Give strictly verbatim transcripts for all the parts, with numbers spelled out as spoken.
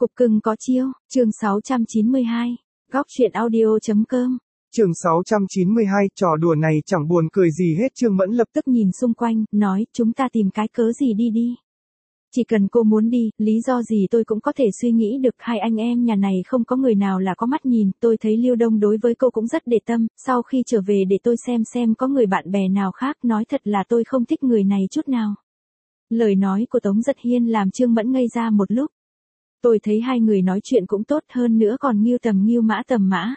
Cục cưng có chiêu, chương sáu trăm chín mươi hai, góc truyện audio.com. Chương sáu trăm chín mươi hai, trò đùa này chẳng buồn cười gì hết. Trương Mẫn lập Tức nhìn xung quanh, nói, chúng ta tìm cái cớ gì đi đi. Chỉ cần cô muốn đi, lý do gì tôi cũng có thể suy nghĩ được. Hai anh em nhà này không có người nào là có mắt nhìn. Tôi thấy Lưu Đông đối với cô cũng rất để tâm. Sau khi trở về để tôi xem xem có người bạn bè nào khác. Nói thật là tôi không thích người này chút nào. Lời nói của Tống Giật Hiên làm Trương Mẫn ngây ra một lúc. Tôi thấy hai người nói chuyện cũng tốt, hơn nữa còn nghiêu tầm nghiêu mã tầm mã.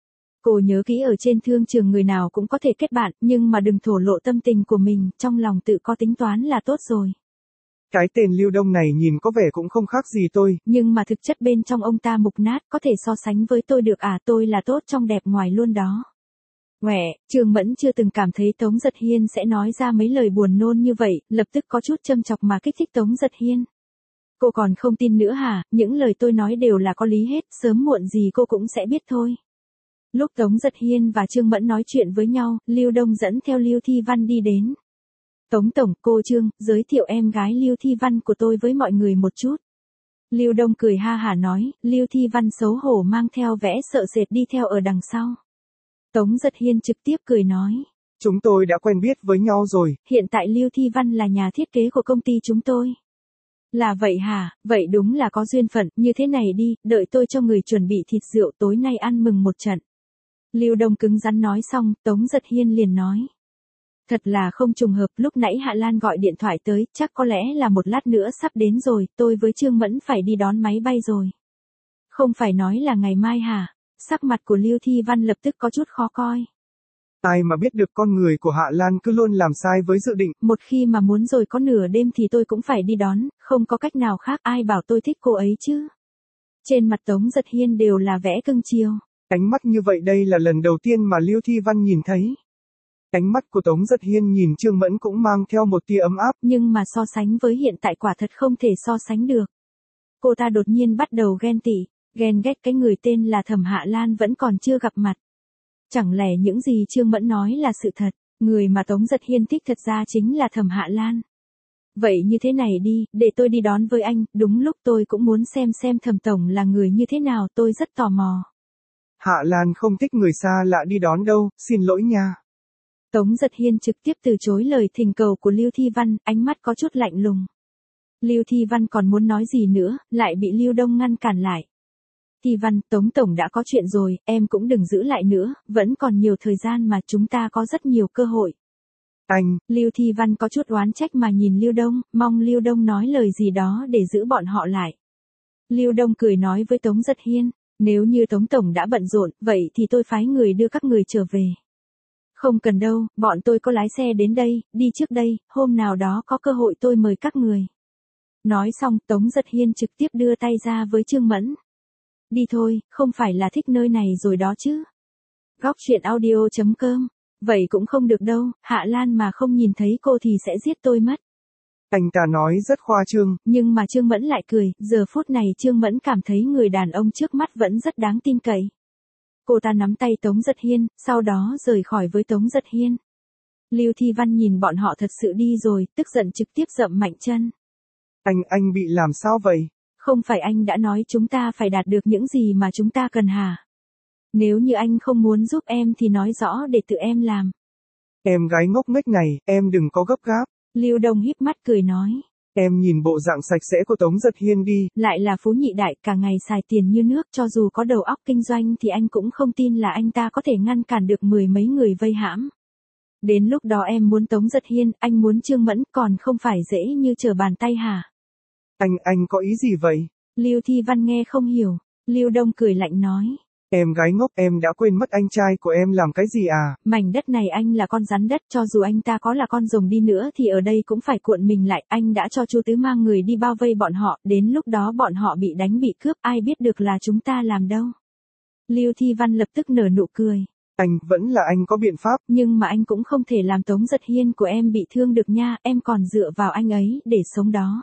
Cô nhớ kỹ, ở trên thương trường người nào cũng có thể kết bạn, nhưng mà đừng thổ lộ tâm tình của mình, trong lòng tự có tính toán là tốt rồi. Cái tên Lưu Đông này nhìn có vẻ cũng không khác gì tôi. Nhưng mà thực chất bên trong ông ta mục nát, có thể so sánh với tôi được à? Tôi là tốt trong đẹp ngoài luôn đó. Ngoẹ, Trương Mẫn chưa từng cảm thấy Tống Giật Hiên sẽ nói ra mấy lời buồn nôn như vậy, lập tức có chút châm chọc mà kích thích Tống Giật Hiên. Cô còn không tin nữa hả? Những lời tôi nói đều là có lý hết, sớm muộn gì cô cũng sẽ biết thôi. Lúc Tống Giật Hiên và Trương Mẫn nói chuyện với nhau, Lưu Đông dẫn theo Lưu Thi Văn đi đến. Tống tổng, cô Trương, giới thiệu em gái Lưu Thi Văn của tôi với mọi người một chút. Lưu Đông cười ha hả nói, Lưu Thi Văn xấu hổ mang theo vẻ sợ sệt đi theo ở đằng sau. Tống Giật Hiên trực tiếp cười nói. Chúng tôi đã quen biết với nhau rồi. Hiện tại Lưu Thi Văn là nhà thiết kế của công ty chúng tôi. Là vậy hả? Vậy đúng là có duyên phận. Như thế này đi, đợi tôi cho người chuẩn bị thịt rượu, tối nay ăn mừng một trận. Lưu Đông cứng rắn nói xong, Tống Giật Hiên liền nói. Thật là không trùng hợp, lúc nãy Hạ Lan gọi điện thoại tới, chắc có lẽ là một lát nữa sắp đến rồi, tôi với Trương Mẫn phải đi đón máy bay rồi. Không phải nói là ngày mai hả? Sắc mặt của Lưu Thi Văn lập tức có chút khó coi. Ai mà biết được, con người của Hạ Lan cứ luôn làm sai với dự định. Một khi mà muốn rồi có nửa đêm thì tôi cũng phải đi đón, không có cách nào khác, ai bảo tôi thích cô ấy chứ. Trên mặt Tống Giật Hiên đều là vẻ cưng chiều. Ánh mắt như vậy đây là lần đầu tiên mà Lưu Thi Văn nhìn thấy. Ánh mắt của Tống Giật Hiên nhìn Trương Mẫn cũng mang theo một tia ấm áp. Nhưng mà so sánh với hiện tại quả thật không thể so sánh được. Cô ta đột nhiên bắt đầu ghen tị, ghen ghét cái người tên là Thẩm Hạ Lan vẫn còn chưa gặp mặt. Chẳng lẽ những gì Trương Mẫn nói là sự thật, người mà Tống Giật Hiên thích thật ra chính là Thẩm Hạ Lan. Vậy như thế này đi, để tôi đi đón với anh, đúng lúc tôi cũng muốn xem xem Thẩm tổng là người như thế nào, tôi rất tò mò. Hạ Lan không thích người xa lạ đi đón đâu, xin lỗi nha. Tống Giật Hiên trực tiếp từ chối lời thỉnh cầu của Lưu Thi Văn, ánh mắt có chút lạnh lùng. Lưu Thi Văn còn muốn nói gì nữa, lại bị Lưu Đông ngăn cản lại. Thi Văn, Tống tổng đã có chuyện rồi, em cũng đừng giữ lại nữa, vẫn còn nhiều thời gian mà, chúng ta có rất nhiều cơ hội. Anh, Lưu Thi Văn có chút oán trách mà nhìn Lưu Đông, mong Lưu Đông nói lời gì đó để giữ bọn họ lại. Lưu Đông cười nói với Tống Giật Hiên, nếu như Tống tổng đã bận rộn, vậy thì tôi phái người đưa các người trở về. Không cần đâu, bọn tôi có lái xe đến đây, đi trước đây, hôm nào đó có cơ hội tôi mời các người. Nói xong, Tống Giật Hiên trực tiếp đưa tay ra với Trương Mẫn. Đi thôi, không phải là thích nơi này rồi đó chứ. Góc truyện audio.com. Vậy cũng không được đâu, Hạ Lan mà không nhìn thấy cô thì sẽ giết tôi mất. Anh ta nói rất khoa trương. Nhưng mà Trương Mẫn lại cười, giờ phút này Trương Mẫn cảm thấy người đàn ông trước mắt vẫn rất đáng tin cậy. Cô ta nắm tay Tống Giật Hiên, sau đó rời khỏi với Tống Giật Hiên. Lưu Thi Văn nhìn bọn họ thật sự đi rồi, tức giận trực tiếp dậm mạnh chân. Anh, anh bị làm sao vậy? Không phải anh đã nói chúng ta phải đạt được những gì mà chúng ta cần hả? Nếu như anh không muốn giúp em thì nói rõ để tự em làm. Em gái ngốc nghếch này, em đừng có gấp gáp. Lưu Đông híp mắt cười nói. Em nhìn bộ dạng sạch sẽ của Tống Giật Hiên đi. Lại là phú nhị đại, cả ngày xài tiền như nước, cho dù có đầu óc kinh doanh thì anh cũng không tin là anh ta có thể ngăn cản được mười mấy người vây hãm. Đến lúc đó em muốn Tống Giật Hiên, anh muốn Trương Mẫn, còn không phải dễ như trở bàn tay hả? Anh, anh có ý gì vậy? Lưu Thi Văn nghe không hiểu, Lưu Đông cười lạnh nói. Em gái ngốc, em đã quên mất anh trai của em làm cái gì à? Mảnh đất này anh là con rắn đất, cho dù anh ta có là con rồng đi nữa thì ở đây cũng phải cuộn mình lại, anh đã cho Chu Tứ mang người đi bao vây bọn họ, đến lúc đó bọn họ bị đánh bị cướp, ai biết được là chúng ta làm đâu. Lưu Thi Văn lập tức nở nụ cười. Anh, vẫn là anh có biện pháp. Nhưng mà anh cũng không thể làm Tống Giật Hiên của em bị thương được nha, em còn dựa vào anh ấy để sống đó.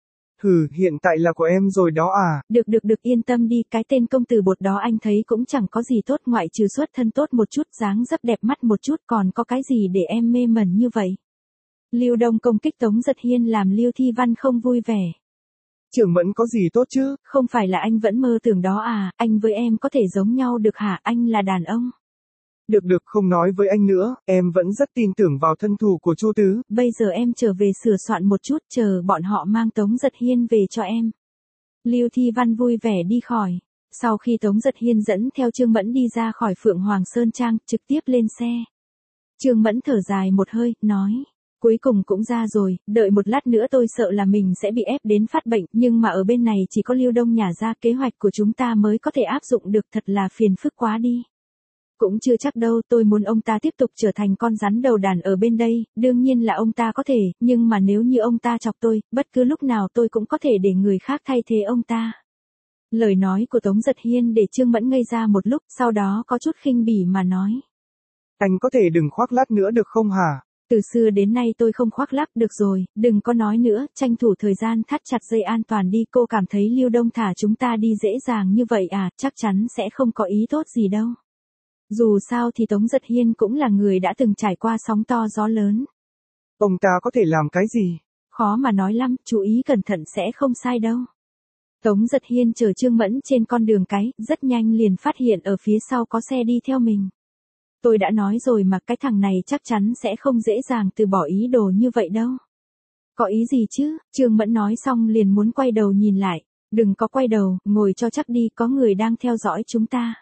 Hừ, hiện tại là của em rồi đó à? Được được được, yên tâm đi, cái tên công tử bột đó anh thấy cũng chẳng có gì tốt ngoại trừ xuất thân tốt một chút, dáng dấp đẹp mắt một chút, còn có cái gì để em mê mẩn như vậy. Lưu Đông công kích Tống Giật Hiên làm Lưu Thi Văn không vui vẻ. Trương Mẫn có gì tốt chứ? Không phải là anh vẫn mơ tưởng đó à, anh với em có thể giống nhau được hả, anh là đàn ông. Được được, không nói với anh nữa, em vẫn rất tin tưởng vào thân thủ của Chu Tứ. Bây giờ em trở về sửa soạn một chút, chờ bọn họ mang Tống Giật Hiên về cho em. Lưu Thi Văn vui vẻ đi khỏi. Sau khi Tống Giật Hiên dẫn theo Trương Mẫn đi ra khỏi Phượng Hoàng Sơn Trang, trực tiếp lên xe. Trương Mẫn thở dài một hơi, nói. Cuối cùng cũng ra rồi, đợi một lát nữa tôi sợ là mình sẽ bị ép đến phát bệnh, nhưng mà ở bên này chỉ có Lưu Đông nhà ra, kế hoạch của chúng ta mới có thể áp dụng được, thật là phiền phức quá đi. Cũng chưa chắc đâu, tôi muốn ông ta tiếp tục trở thành con rắn đầu đàn ở bên đây, đương nhiên là ông ta có thể, nhưng mà nếu như ông ta chọc tôi, bất cứ lúc nào tôi cũng có thể để người khác thay thế ông ta. Lời nói của Tống Giật Hiên để Trương Mẫn ngây ra một lúc, sau đó có chút khinh bỉ mà nói. Anh có thể đừng khoác lác nữa được không hả? Từ xưa đến nay tôi không khoác lác, được rồi, đừng có nói nữa, tranh thủ thời gian thắt chặt dây an toàn đi. Cô cảm thấy Lưu Đông thả chúng ta đi dễ dàng như vậy à, chắc chắn sẽ không có ý tốt gì đâu. Dù sao thì Tống Giật Hiên cũng là người đã từng trải qua sóng to gió lớn. Ông ta có thể làm cái gì? Khó mà nói lắm, chú ý cẩn thận sẽ không sai đâu. Tống Giật Hiên chở Trương Mẫn trên con đường cái, rất nhanh liền phát hiện ở phía sau có xe đi theo mình. Tôi đã nói rồi mà, cái thằng này chắc chắn sẽ không dễ dàng từ bỏ ý đồ như vậy đâu. Có ý gì chứ? Trương Mẫn nói xong liền muốn quay đầu nhìn lại. Đừng có quay đầu, ngồi cho chắc đi, có người đang theo dõi chúng ta.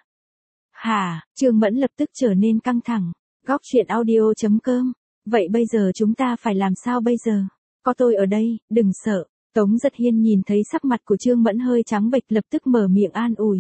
Hả? Trương Mẫn lập tức trở nên căng thẳng. Góc truyện audio chấm com. Vậy bây giờ chúng ta phải làm sao bây giờ? Có tôi ở đây, đừng sợ. Tống Giật Hiên nhìn thấy sắc mặt của Trương Mẫn hơi trắng bệch, lập tức mở miệng an ủi.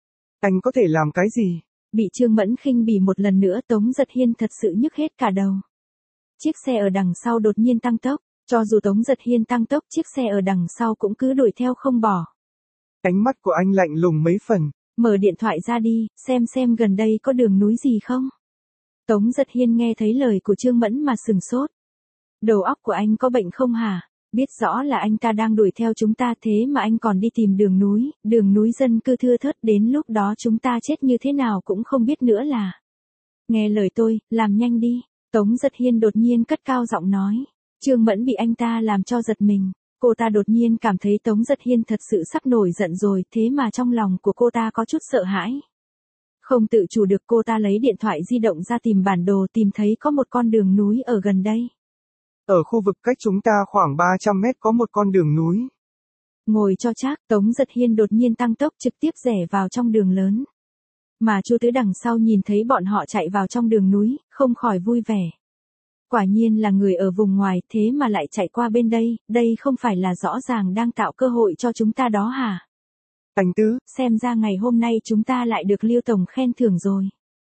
Anh có thể làm cái gì? Bị Trương Mẫn khinh bỉ một lần nữa, Tống Giật Hiên thật sự nhức hết cả đầu. Chiếc xe ở đằng sau đột nhiên tăng tốc, cho dù Tống Giật Hiên tăng tốc, chiếc xe ở đằng sau cũng cứ đuổi theo không bỏ. Ánh mắt của anh lạnh lùng mấy phần. Mở điện thoại ra đi, xem xem gần đây có đường núi gì không. Tống Giật Hiên nghe thấy lời của Trương Mẫn mà sừng sốt. Đầu óc của anh có bệnh không hả? Biết rõ là anh ta đang đuổi theo chúng ta, thế mà anh còn đi tìm đường núi, đường núi dân cư thưa thớt, đến lúc đó chúng ta chết như thế nào cũng không biết nữa là. Nghe lời tôi, làm nhanh đi. Tống Giật Hiên đột nhiên cất cao giọng nói. Trương Mẫn bị anh ta làm cho giật mình. Cô ta đột nhiên cảm thấy Tống Giật Hiên thật sự sắp nổi giận rồi, thế mà trong lòng của cô ta có chút sợ hãi. Không tự chủ được, cô ta lấy điện thoại di động ra tìm bản đồ, tìm thấy có một con đường núi ở gần đây. Ở khu vực cách chúng ta khoảng ba trăm mét có một con đường núi. Ngồi cho chắc, Tống Giật Hiên đột nhiên tăng tốc trực tiếp rẽ vào trong đường lớn. Mà Chu Tứ đằng sau nhìn thấy bọn họ chạy vào trong đường núi, không khỏi vui vẻ. Quả nhiên là người ở vùng ngoài, thế mà lại chạy qua bên đây, đây không phải là rõ ràng đang tạo cơ hội cho chúng ta đó hả? Anh Tứ, xem ra ngày hôm nay chúng ta lại được Lưu Tổng khen thưởng rồi.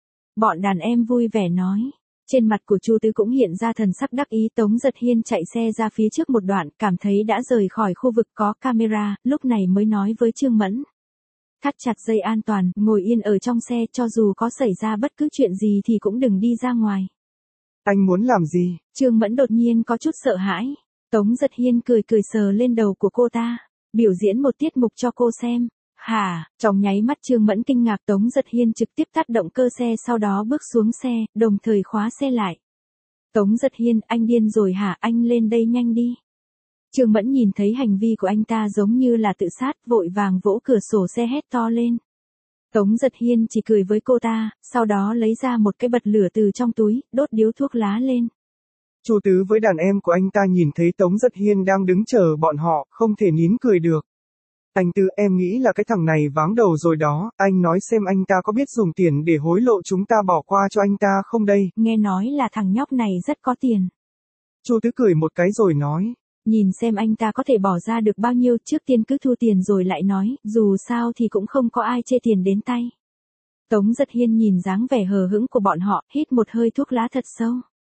Bọn đàn em vui vẻ nói. Trên mặt của Chu Tứ cũng hiện ra thần sắc đắc ý. Tống Giật Hiên chạy xe ra phía trước một đoạn, cảm thấy đã rời khỏi khu vực có camera, lúc này mới nói với Trương Mẫn. Thắt chặt dây an toàn, ngồi yên ở trong xe, cho dù có xảy ra bất cứ chuyện gì thì cũng đừng đi ra ngoài. Anh muốn làm gì? Trương Mẫn đột nhiên có chút sợ hãi. Tống Giật Hiên cười cười sờ lên đầu của cô ta, biểu diễn một tiết mục cho cô xem. Hả? Trong nháy mắt Trương Mẫn kinh ngạc, Tống Giật Hiên trực tiếp tắt động cơ xe, sau đó bước xuống xe, đồng thời khóa xe lại. Tống Giật Hiên, anh điên rồi hả? Anh lên đây nhanh đi. Trương Mẫn nhìn thấy hành vi của anh ta giống như là tự sát, vội vàng vỗ cửa sổ xe hét to lên. Tống Giật Hiên chỉ cười với cô ta, sau đó lấy ra một cái bật lửa từ trong túi, đốt điếu thuốc lá lên. Chu Tứ với đàn em của anh ta nhìn thấy Tống Giật Hiên đang đứng chờ bọn họ, không thể nín cười được. Anh Tư, em nghĩ là cái thằng này váng đầu rồi đó, anh nói xem anh ta có biết dùng tiền để hối lộ chúng ta bỏ qua cho anh ta không đây? Nghe nói là thằng nhóc này rất có tiền. Chu Tứ cười một cái rồi nói. Nhìn xem anh ta có thể bỏ ra được bao nhiêu, trước tiên cứ thu tiền rồi lại nói, dù sao thì cũng không có ai chê tiền đến tay. Tống Giật Hiên nhìn dáng vẻ hờ hững của bọn họ, hít một hơi thuốc lá thật sâu.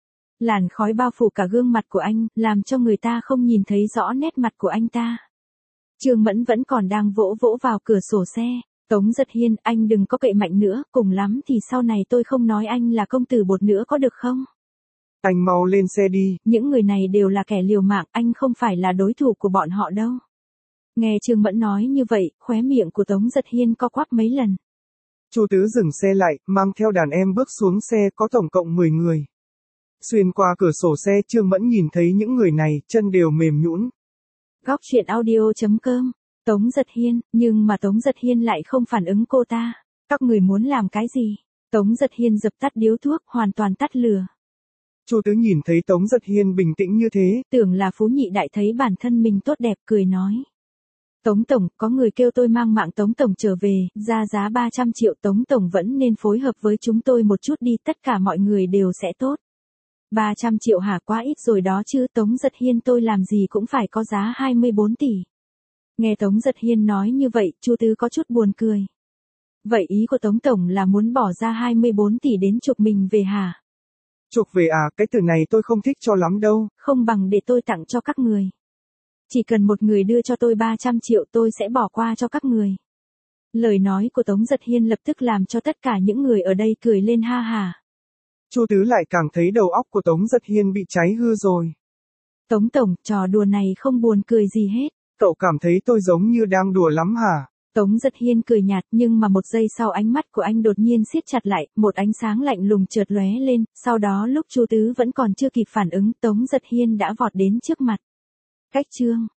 Làn khói bao phủ cả gương mặt của anh, làm cho người ta không nhìn thấy rõ nét mặt của anh ta. Trương Mẫn vẫn còn đang vỗ vỗ vào cửa sổ xe. Tống Giật Hiên, anh đừng có cậy mạnh nữa, cùng lắm thì sau này tôi không nói anh là công tử bột nữa có được không? Anh mau lên xe đi. Những người này đều là kẻ liều mạng, anh không phải là đối thủ của bọn họ đâu. Nghe Trương Mẫn nói như vậy, khóe miệng của Tống Giật Hiên co quắp mấy lần. Chu Tứ dừng xe lại, mang theo đàn em bước xuống xe, có tổng cộng mười người. Xuyên qua cửa sổ xe, Trương Mẫn nhìn thấy những người này, chân đều mềm nhũn. Góc truyện audio chấm com. Tống Giật Hiên, nhưng mà Tống Giật Hiên lại không phản ứng cô ta. Các người muốn làm cái gì? Tống Giật Hiên dập tắt điếu thuốc, hoàn toàn tắt lửa. Chu Tứ nhìn thấy Tống Giật Hiên bình tĩnh như thế, tưởng là Phú Nhị Đại thấy bản thân mình tốt đẹp cười nói. Tống Tổng, có người kêu tôi mang mạng Tống Tổng trở về, ra giá ba trăm triệu, Tống Tổng vẫn nên phối hợp với chúng tôi một chút đi, tất cả mọi người đều sẽ tốt. ba trăm triệu hả, quá ít rồi đó chứ, Tống Giật Hiên tôi làm gì cũng phải có giá hai mươi bốn tỷ. Nghe Tống Giật Hiên nói như vậy, Chu Tứ có chút buồn cười. Vậy ý của Tống Tổng là muốn bỏ ra hai mươi bốn tỷ đến chuộc mình về hả? Chuộc về à, cái từ này tôi không thích cho lắm đâu. Không bằng để tôi tặng cho các người. Chỉ cần một người đưa cho tôi ba trăm triệu tôi sẽ bỏ qua cho các người. Lời nói của Tống Giật Hiên lập tức làm cho tất cả những người ở đây cười lên ha hà. Chu Tứ lại càng thấy đầu óc của Tống Giật Hiên bị cháy hư rồi. Tống Tổng, trò đùa này không buồn cười gì hết. Cậu cảm thấy tôi giống như đang đùa lắm hả? Tống Giật Hiên cười nhạt, nhưng mà một giây sau ánh mắt của anh đột nhiên siết chặt lại, một ánh sáng lạnh lùng chợt lóe lên, sau đó lúc Chu Tứ vẫn còn chưa kịp phản ứng, Tống Giật Hiên đã vọt đến trước mặt. Cách chương